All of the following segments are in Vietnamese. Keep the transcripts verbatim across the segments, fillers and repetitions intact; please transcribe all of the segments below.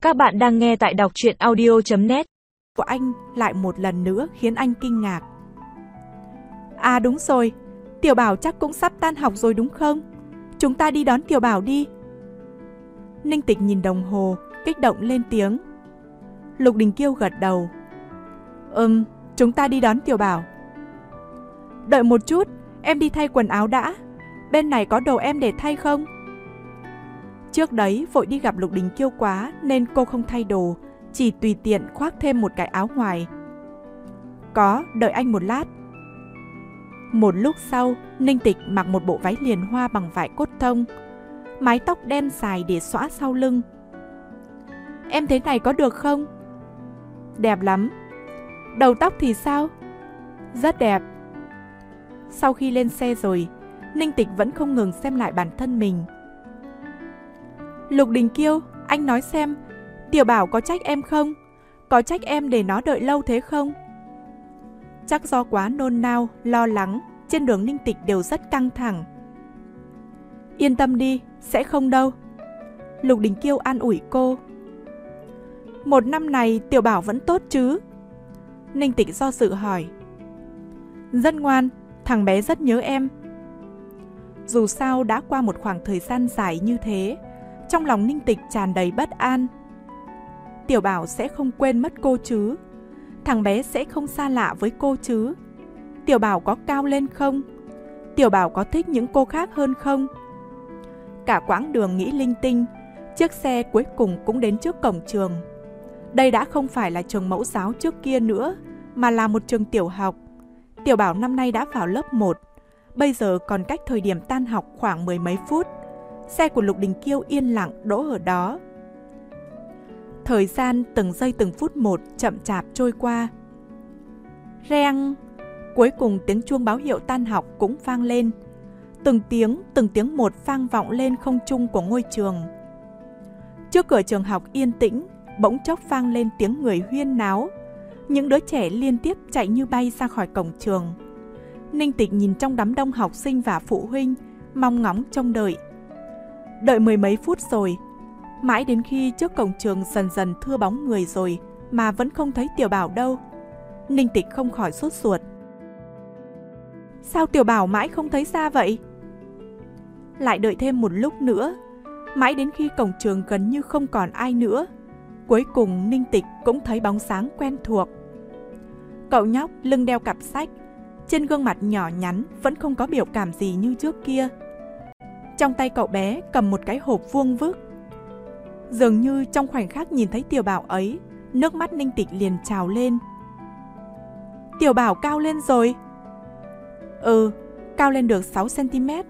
Các bạn đang nghe tại đọc truyện audio chấm net. Của anh lại một lần nữa khiến anh kinh ngạc. À đúng rồi, Tiểu Bảo chắc cũng sắp tan học rồi đúng không? Chúng ta đi đón Tiểu Bảo đi. Ninh Tịch nhìn đồng hồ, kích động lên tiếng. Lục Đình Kiêu gật đầu. Ừm, chúng ta đi đón Tiểu Bảo. Đợi một chút, em đi thay quần áo đã. Bên này có đồ em để thay không? Trước đấy vội đi gặp Lục Đình Kiêu quá nên cô không thay đồ, chỉ tùy tiện khoác thêm một cái áo ngoài. Có, đợi anh một lát. Một lúc sau, Ninh Tịch mặc một bộ váy liền hoa bằng vải cốt tông, mái tóc đen dài để xõa sau lưng. Em thế này có được không? Đẹp lắm. Đầu tóc thì sao? Rất đẹp. Sau khi lên xe rồi, Ninh Tịch vẫn không ngừng xem lại bản thân mình. Lục Đình Kiêu, anh nói xem, Tiểu Bảo có trách em không? Có trách em để nó đợi lâu thế không? Chắc do quá nôn nao, lo lắng, trên đường Ninh Tịch đều rất căng thẳng. Yên tâm đi, sẽ không đâu. Lục Đình Kiêu an ủi cô. Một năm này Tiểu Bảo vẫn tốt chứ? Ninh Tịch do dự hỏi. Rất ngoan, thằng bé rất nhớ em. Dù sao đã qua một khoảng thời gian dài như thế, trong lòng Ninh Tịch tràn đầy bất an. Tiểu Bảo sẽ không quên mất cô chứ? Thằng bé sẽ không xa lạ với cô chứ? Tiểu Bảo có cao lên không? Tiểu Bảo có thích những cô khác hơn không? Cả quãng đường nghĩ linh tinh, chiếc xe cuối cùng cũng đến trước cổng trường. Đây đã không phải là trường mẫu giáo trước kia nữa, mà là một trường tiểu học. Tiểu Bảo năm nay đã vào lớp một, bây giờ còn cách thời điểm tan học khoảng mười mấy phút. Xe của Lục Đình Kiêu yên lặng đỗ ở đó. Thời gian từng giây từng phút một chậm chạp trôi qua. Reng! Cuối cùng tiếng chuông báo hiệu tan học cũng vang lên. Từng tiếng, từng tiếng một vang vọng lên không trung của ngôi trường. Trước cửa trường học yên tĩnh, bỗng chốc vang lên tiếng người huyên náo. Những đứa trẻ liên tiếp chạy như bay ra khỏi cổng trường. Ninh Tịch nhìn trong đám đông học sinh và phụ huynh, mong ngóng trông đợi. Đợi mười mấy phút rồi, mãi đến khi trước cổng trường dần dần thưa bóng người rồi mà vẫn không thấy Tiểu Bảo đâu. Ninh Tịch không khỏi sốt ruột. Sao Tiểu Bảo mãi không thấy ra vậy? Lại đợi thêm một lúc nữa, mãi đến khi cổng trường gần như không còn ai nữa, cuối cùng Ninh Tịch cũng thấy bóng dáng quen thuộc. Cậu nhóc lưng đeo cặp sách, trên gương mặt nhỏ nhắn vẫn không có biểu cảm gì như trước kia. Trong tay cậu bé cầm một cái hộp vuông vức. Dường như trong khoảnh khắc nhìn thấy Tiểu Bảo ấy, nước mắt Ninh Tịch liền trào lên. Tiểu Bảo cao lên rồi. Ừ, cao lên được sáu xăng ti mét.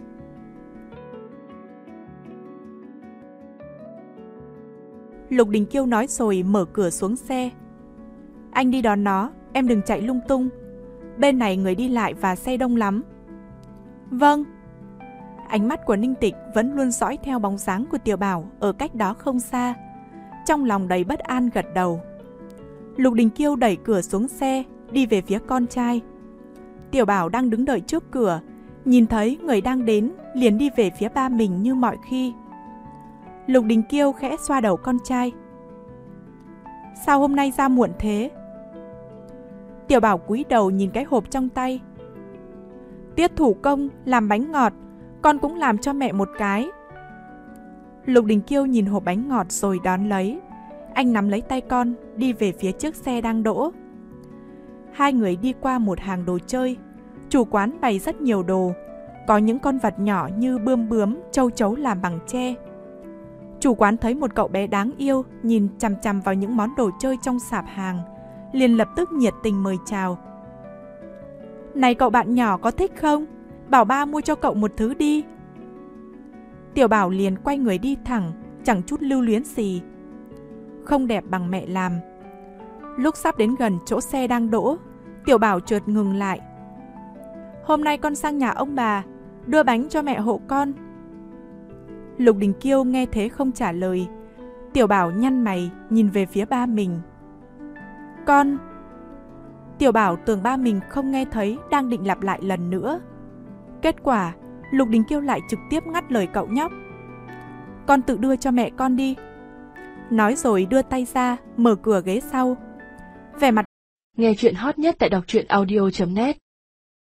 Lục Đình Kiêu nói rồi mở cửa xuống xe. Anh đi đón nó, em đừng chạy lung tung. Bên này người đi lại và xe đông lắm. Vâng. Ánh mắt của Ninh Tịch vẫn luôn dõi theo bóng dáng của Tiểu Bảo ở cách đó không xa. Trong lòng đầy bất an gật đầu. Lục Đình Kiêu đẩy cửa xuống xe, đi về phía con trai. Tiểu Bảo đang đứng đợi trước cửa, nhìn thấy người đang đến, liền đi về phía ba mình như mọi khi. Lục Đình Kiêu khẽ xoa đầu con trai. Sao hôm nay ra muộn thế? Tiểu Bảo cúi đầu nhìn cái hộp trong tay. Tiết thủ công làm bánh ngọt, con cũng làm cho mẹ một cái. Lục Đình Kiêu nhìn hộp bánh ngọt rồi đón lấy. Anh nắm lấy tay con, đi về phía chiếc xe đang đỗ. Hai người đi qua một hàng đồ chơi. Chủ quán bày rất nhiều đồ, có những con vật nhỏ như bươm bướm, châu chấu làm bằng tre. Chủ quán thấy một cậu bé đáng yêu nhìn chằm chằm vào những món đồ chơi trong sạp hàng, liền lập tức nhiệt tình mời chào. Này cậu bạn nhỏ có thích không? Bảo ba mua cho cậu một thứ đi. Tiểu Bảo liền quay người đi thẳng, chẳng chút lưu luyến gì. Không đẹp bằng mẹ làm. Lúc sắp đến gần chỗ xe đang đỗ, Tiểu Bảo chợt ngừng lại. Hôm nay con sang nhà ông bà, đưa bánh cho mẹ hộ con. Lục Đình Kiêu nghe thế không trả lời. Tiểu Bảo nhăn mày nhìn về phía ba mình. Con... Tiểu Bảo tưởng ba mình không nghe thấy, đang định lặp lại lần nữa. Kết quả, Lục Đình Kiêu lại trực tiếp ngắt lời cậu nhóc. Con tự đưa cho mẹ con đi. nói rồi đưa tay ra, mở cửa ghế sau. Vẻ mặt Nghe chuyện hot nhất tại đọc truyện audio chấm net